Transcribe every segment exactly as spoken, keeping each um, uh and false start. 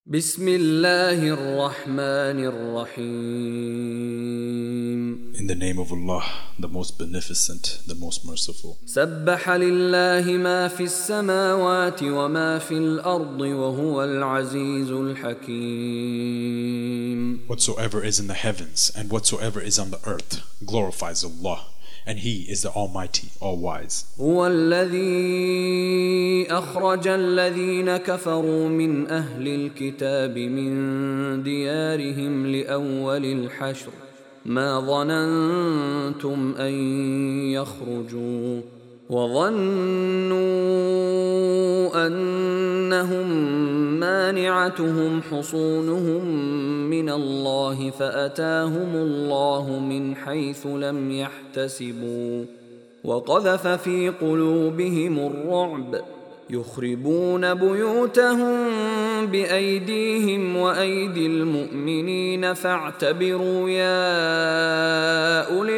بسم الله الرحمن الرحيم. In the name of Allah, the most beneficent, the most merciful. سبح لله ما في السماوات وما في الأرض وهو العزيز الحكيم. Whatsoever is in the heavens and whatsoever is on the earth glorifies Allah, and He is the Almighty, All-Wise. هو الذي أخرج الذين كفروا من أهل الكتاب من ديارهم لأول الحشر ما ظننتم أن يخرجوا وظنوا أنهم مانعتهم حصونهم من الله فأتاهم الله من حيث لم يحتسبوا وقذف في قلوبهم الرعب يخربون بيوتهم بأيديهم وأيدي المؤمنين فاعتبروا يا أولي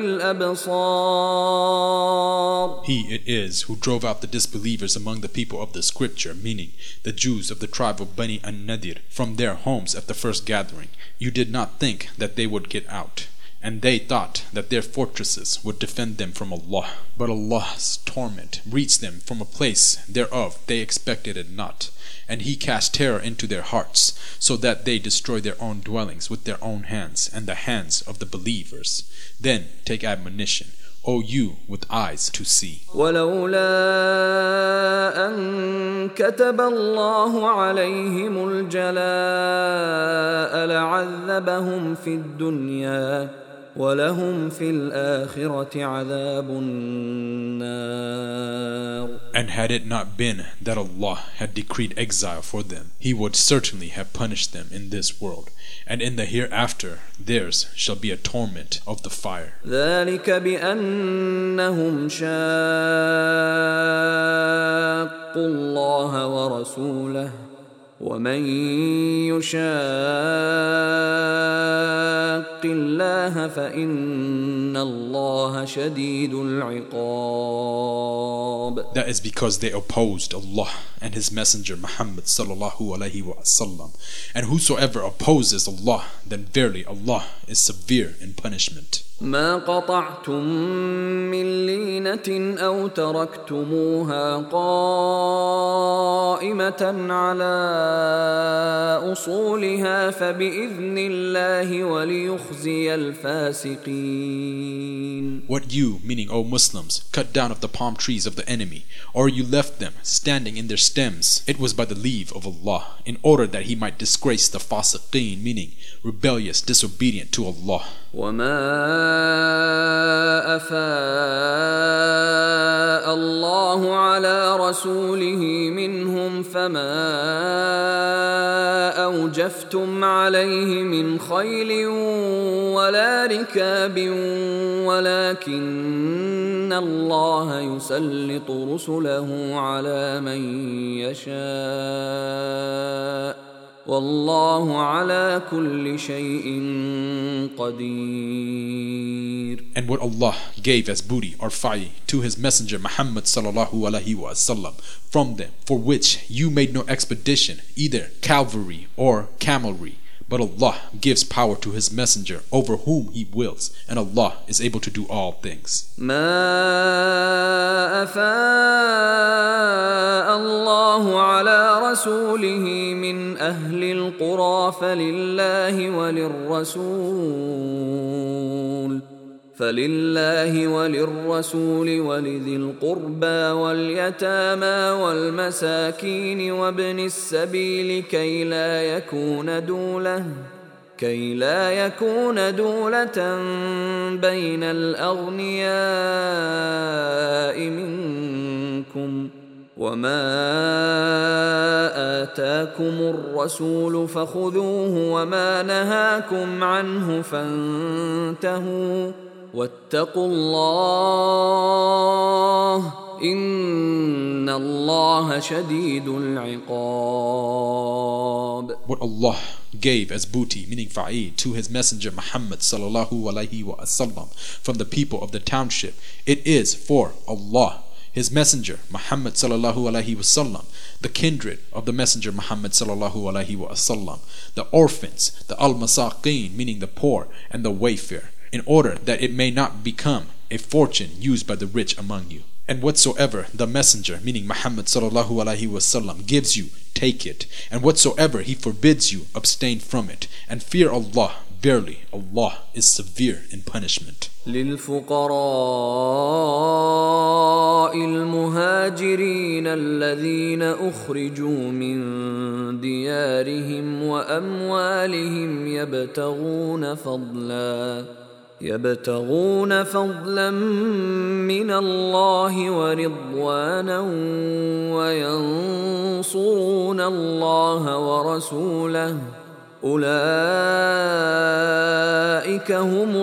الأبصار. He it is who drove out the disbelievers among the people of the scripture, meaning the Jews of the tribe of Bani an-Nadir, from their homes at the first gathering. You did not think that they would get out, and they thought that their fortresses would defend them from Allah. But Allah's torment reached them from a place thereof they expected it not, and He cast terror into their hearts, so that they destroyed their own dwellings with their own hands and the hands of the believers. Then take admonition, O you with eyes to see. ولولا أن كتب الله عليهم الجلاء لعذبهم في الدنيا وَلَهُمْ فِي الْآخِرَةِ عَذَابُ النَّارِ. And had it not been that Allah had decreed exile for them, He would certainly have punished them in this world, and in the hereafter theirs shall be a torment of the fire. ذَلِكَ بِأَنَّهُمْ شَاقُّوا اللَّهَ وَرَسُولَهُ ومن يشاق الله فإن الله شديد العقاب. That is because they opposed Allah and His Messenger Muhammad sallallahu alaihi wasallam, and whosoever opposes Allah, then verily Allah is severe in punishment. ما قطعتم من لينة أو تركتموها قائمة على أصولها فبإذن الله وليخزي الفاسقين. What you, meaning O Muslims, cut down of the palm trees of the enemy, or you left them standing in their stems, it was by the leave of Allah, in order that He might disgrace the fasiqeen, meaning rebellious, disobedient to Allah. وما أفاء الله على رسوله منهم فما أوجفتم عليه من خيل ولا ركاب ولكن الله يسلط رسله على من يشاء والله على كل شيء قدير. And what Allah gave as booty or fa'i to His Messenger Muhammad sallallahu alaihi wasallam from them, for which you made no expedition, either cavalry or camelry, but Allah gives power to His Messenger over whom He wills, and Allah is able to do all things. ما أفاء الله على رسوله من أهل القرى فلله وللرسول فلله وللرسول ولذي القربى واليتامى والمساكين وابن السبيل كي لا يكون دولة كي لا يكون دولة بين الأغنياء منكم وما آتاكم الرسول فخذوه وما نهاكم عنه فانتهوا واتقوا الله إن الله شديد العقاب. What Allah gave as booty, meaning fa'id, to His Messenger Muhammad sallallahu alaihi wasallam from the people of the township, it is for Allah His messenger Muhammad sallallahu alaihi wasallam, the kindred of the messenger Muhammad sallallahu alaihi wasallam, the orphans, the al-masaqeen, meaning the poor, and the wayfarer, in order that it may not become a fortune used by the rich among you. And whatsoever the messenger, meaning Muhammad sallallahu alaihi wasallam, gives you, take it, and whatsoever he forbids you, abstain from it, and fear Allah. Verily, Allah is severe in punishment. للفقراء المهاجرين الذين أخرجوا من ديارهم وأموالهم يبتغون فضلا يبتغون فضلا من الله ورضوانا وينصرون الله ورسوله أولئك هم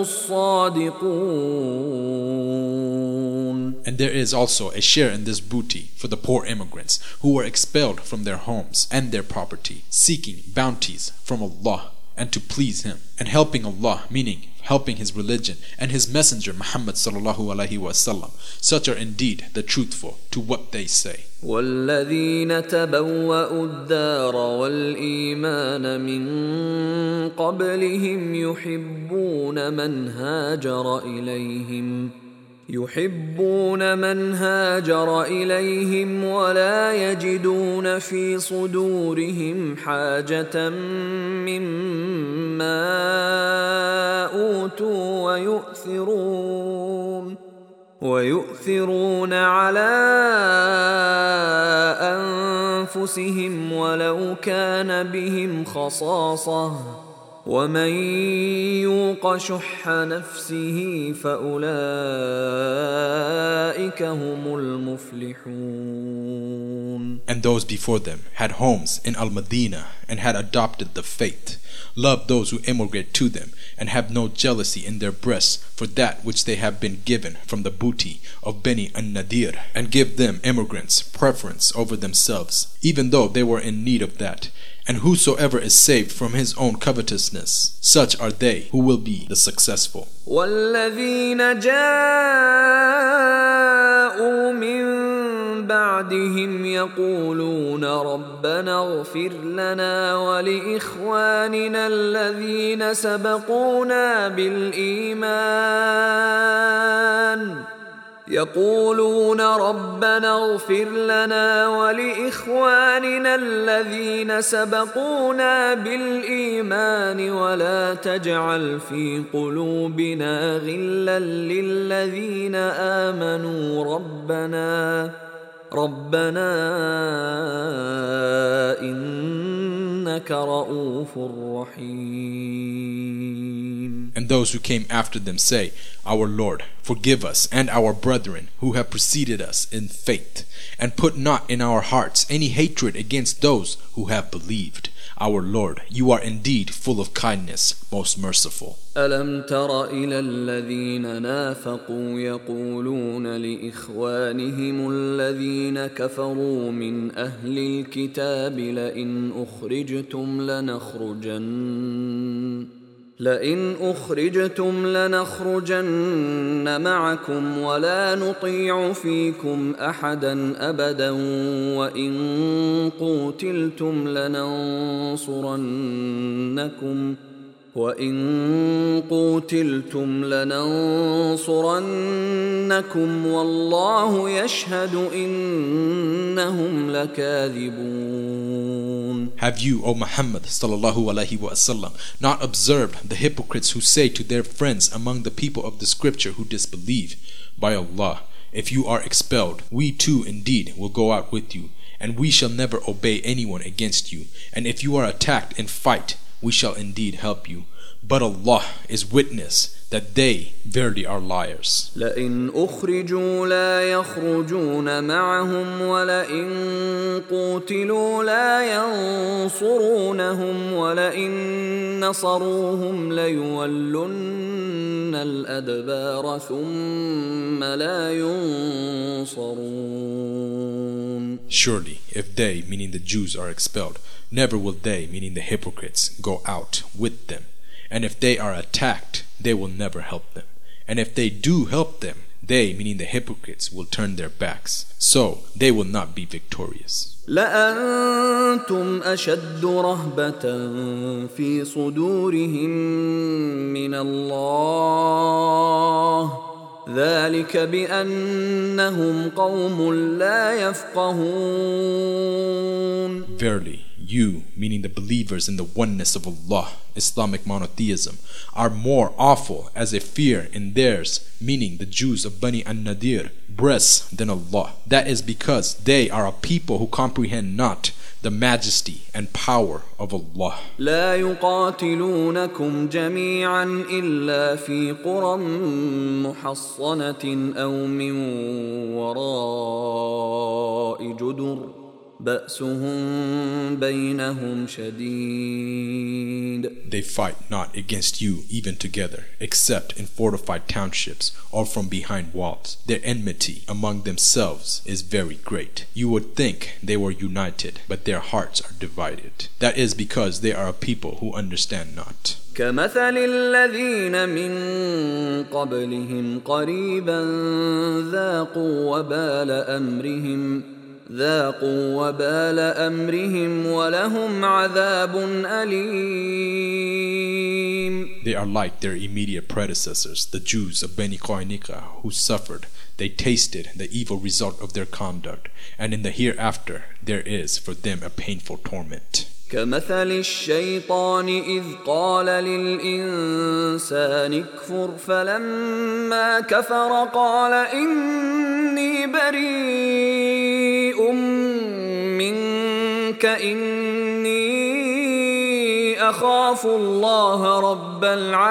الصادقون. And there is also a share in this booty for the poor immigrants who were expelled from their homes and their property, seeking bounties from Allah and to please Him, and helping Allah, meaning helping His religion and His messenger Muhammad sallallahu alaihi wasallam. Such are indeed the truthful to what they say. والذين تبوأوا الدار والإيمان من قبلهم يحبون من هاجر إليهم يحبون من هاجر إليهم ولا يجدون في صدورهم حاجة مما أوتوا ويؤثرون ويؤثرون على أنفسهم ولو كان بهم خصاصة ومن يوق شح نفسه فأولئك هم المفلحون. And those before them had homes in Al-Madinah and had adopted the faith, love those who emigrate to them, and have no jealousy in their breasts for that which they have been given from the booty of Bani an-Nadir, and give them immigrants preference over themselves, even though they were in need of that. And whosoever is saved from his own covetousness, such are they who will be the successful. وَالَّذِينَ جَاءُوا مِن بَعْدِهِمْ يَقُولُونَ رَبَّنَا اغْفِرْ لَنَا وَلِإِخْوَانِنَا الَّذِينَ سَبَقُونَا بِالْإِيمَانِ يقولون ربنا اغفر لنا ولإخواننا الذين سبقونا بالإيمان ولا تجعل في قلوبنا غلا للذين آمنوا ربنا ربنا إنك رؤوف رحيم. And those who came after them say, Our Lord, forgive us and our brethren who have preceded us in faith, and put not in our hearts any hatred against those who have believed. Our Lord, you are indeed full of kindness, most merciful. ألم تر إلى الذين نافقوا يقولون لإخوانهم الذين كفروا من أهل الكتاب لئن أخرجتم لنخرجن لئن أخرجتم لنخرجن معكم ولا نطيع فيكم أحدا أبدا وإن قوتلتم لننصرنكم وإن قوتلتم لننصرنكم والله يشهد إنهم لكاذبون. Have you, O Muhammad sallallahu alaihi wasallam, not observed the hypocrites who say to their friends among the people of the scripture who disbelieve, By Allah, if you are expelled, we too indeed will go out with you, and we shall never obey anyone against you, and if you are attacked in fight, we shall indeed help you. But Allah is witness that they verily are liars. لئن أخرجوا لا يخرجون معهم ولئن قوتلوا لا ينصرونهم ولئن نصروهم ليولن الأدبار ثم لا ينصرون. Surely, if they, meaning the Jews, are expelled, never will they, meaning the hypocrites, go out with them. And if they are attacked, they will never help them. And if they do help them, They, meaning the hypocrites, will turn their backs. So they will not be victorious. لأنتم أشد رهبة في صدورهم من الله ذلك بأنهم قوم لا يفقهون. Verily, you, meaning the believers in the oneness of Allah, Islamic monotheism, are more awful as a fear in theirs, meaning the Jews of Bani an-Nadir, breasts than Allah. That is because they are a people who comprehend not the majesty and power of Allah. لا يقاتلونكم جميعا إلا في قرى محصنة أو من وراء جدر بأسهم بينهم شديد. They fight not against you even together, except in fortified townships or from behind walls. Their enmity among themselves is very great. You would think they were united, but their hearts are divided. That is because they are a people who understand not. كمثل الذين من قبلهم قريبا ذاقوا وبال أمرهم ذاقوا وبال أمرهم ولهم عذاب أليم. They are like their immediate predecessors, the Jews of Bani Qaynuqa, who suffered. They tasted the evil result of their conduct, and in the hereafter there is for them a painful torment. كمثل الشيطان إذ قال للإنسان اكفر فلما كفر قال إني بريء منك إني أخاف الله رب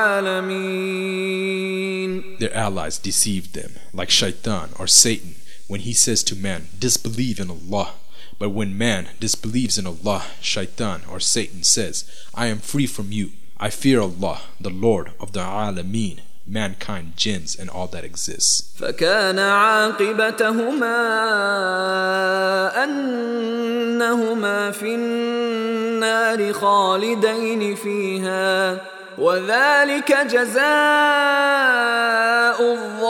العالمين. Their allies deceived them, like Shaitan or Satan, when he says to man, disbelieve in Allah. But when man disbelieves in Allah, Shaitan or Satan says, I am free from you. I fear Allah, the Lord of the Alameen, mankind, jinns, and all that exists. فكان عاقبتهما أنهما في النار خالدين فيها وذلك جزاء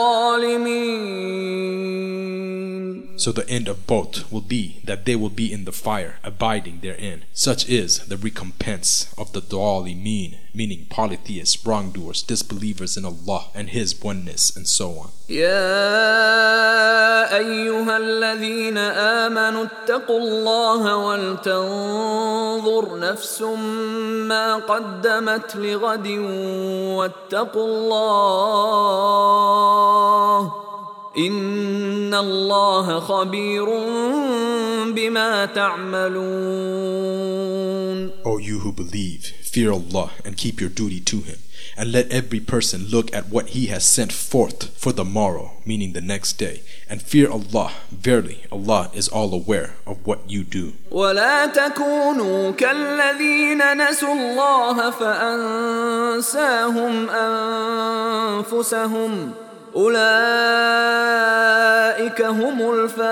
الظالمين. So the end of both will be that they will be in the fire, abiding therein. Such is the recompense of the Dhalimeen, meaning polytheists, wrongdoers, disbelievers in Allah and His oneness, and so on. يا أيها الذين آمنوا اتقوا الله ولتنظر نفس ما قدمت لغد واتقوا الله إن الله خبير بما تعملون. O you who believe, fear Allah and keep your duty to Him, and let every person look at what He has sent forth for the morrow, meaning the next day, and fear Allah. Verily, Allah is all aware of what you do. ولا تكونوا كالذين نسوا الله فأنساهم أنفسهم أولئك هم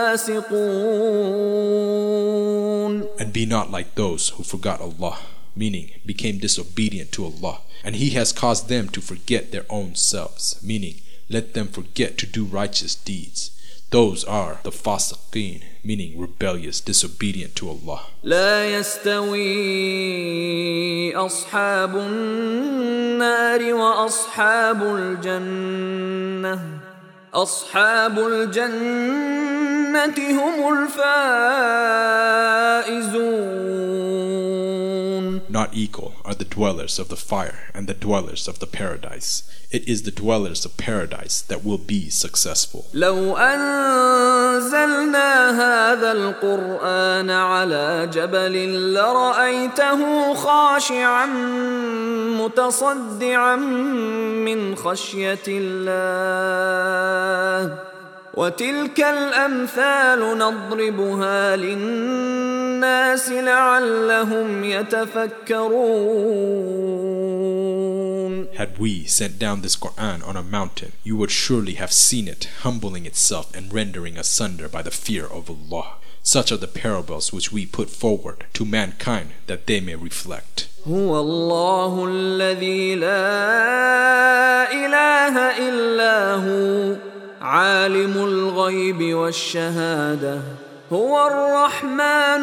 الفاسقون. And be not like those who forgot Allah, meaning became disobedient to Allah, and He has caused them to forget their own selves, meaning let them forget to do righteous deeds. Those are the fasiqeen, meaning rebellious, disobedient to Allah. لا يستوي أصحاب النار وأصحاب الجنة أصحاب الجنة هم الفائزون. Not equal are the dwellers of the fire and the dwellers of the paradise. It is the dwellers of paradise that will be successful. لو أنزلنا هذا القرآن على جبل لرأيته خاشعا متصدعا من خشية الله وتلك الأمثال نضربها للناس لعلهم يتفكرون. Had we sent down this Quran on a mountain, you would surely have seen it humbling itself and rendering asunder by the fear of Allah. Such are the parables which we put forward to mankind that they may reflect. هو الله الذي لا إله إلا هو عالم الغيب والشهادة هو الرحمن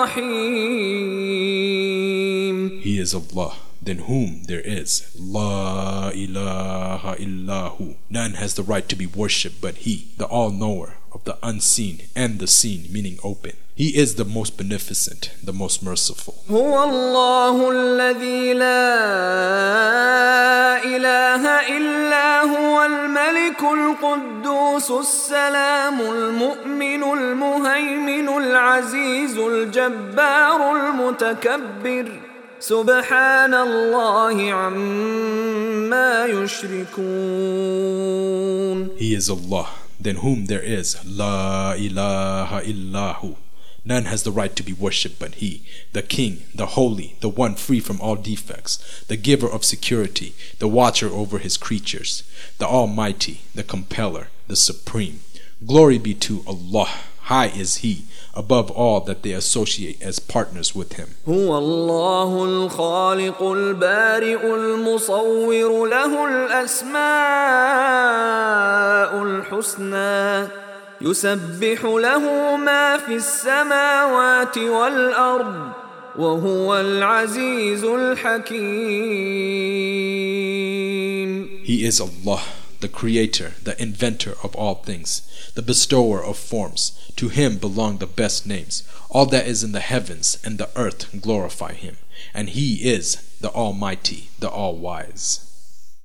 الرحيم. He is Allah, than whom there is La ilaha illahu. None has the right to be worshipped but He, the all-knower of the unseen and the seen, meaning open. He is the most beneficent, the most merciful. هو الله الذي لا إله إلا هو الملك القدوس السلام المؤمن المهيمن العزيز الجبار المتكبر سبحان الله عما يشركون. He is Allah, than whom there is La ilaha illahu. None has the right to be worshipped but He, the King, the Holy, the one free from all defects, the giver of security, the watcher over His creatures, the Almighty, the Compeller, the Supreme. Glory be to Allah. High is He, above all that they associate as partners with Him. هو الله الخالق البارئ المصور له الأسماء الحسنى يسبح له ما في السماوات والأرض وهو العزيز الحكيم. He is Allah, the Creator, the Inventor of all things, the Bestower of forms. To Him belong the best names. All that is in the heavens and the earth glorify Him, and He is the Almighty, the All-Wise.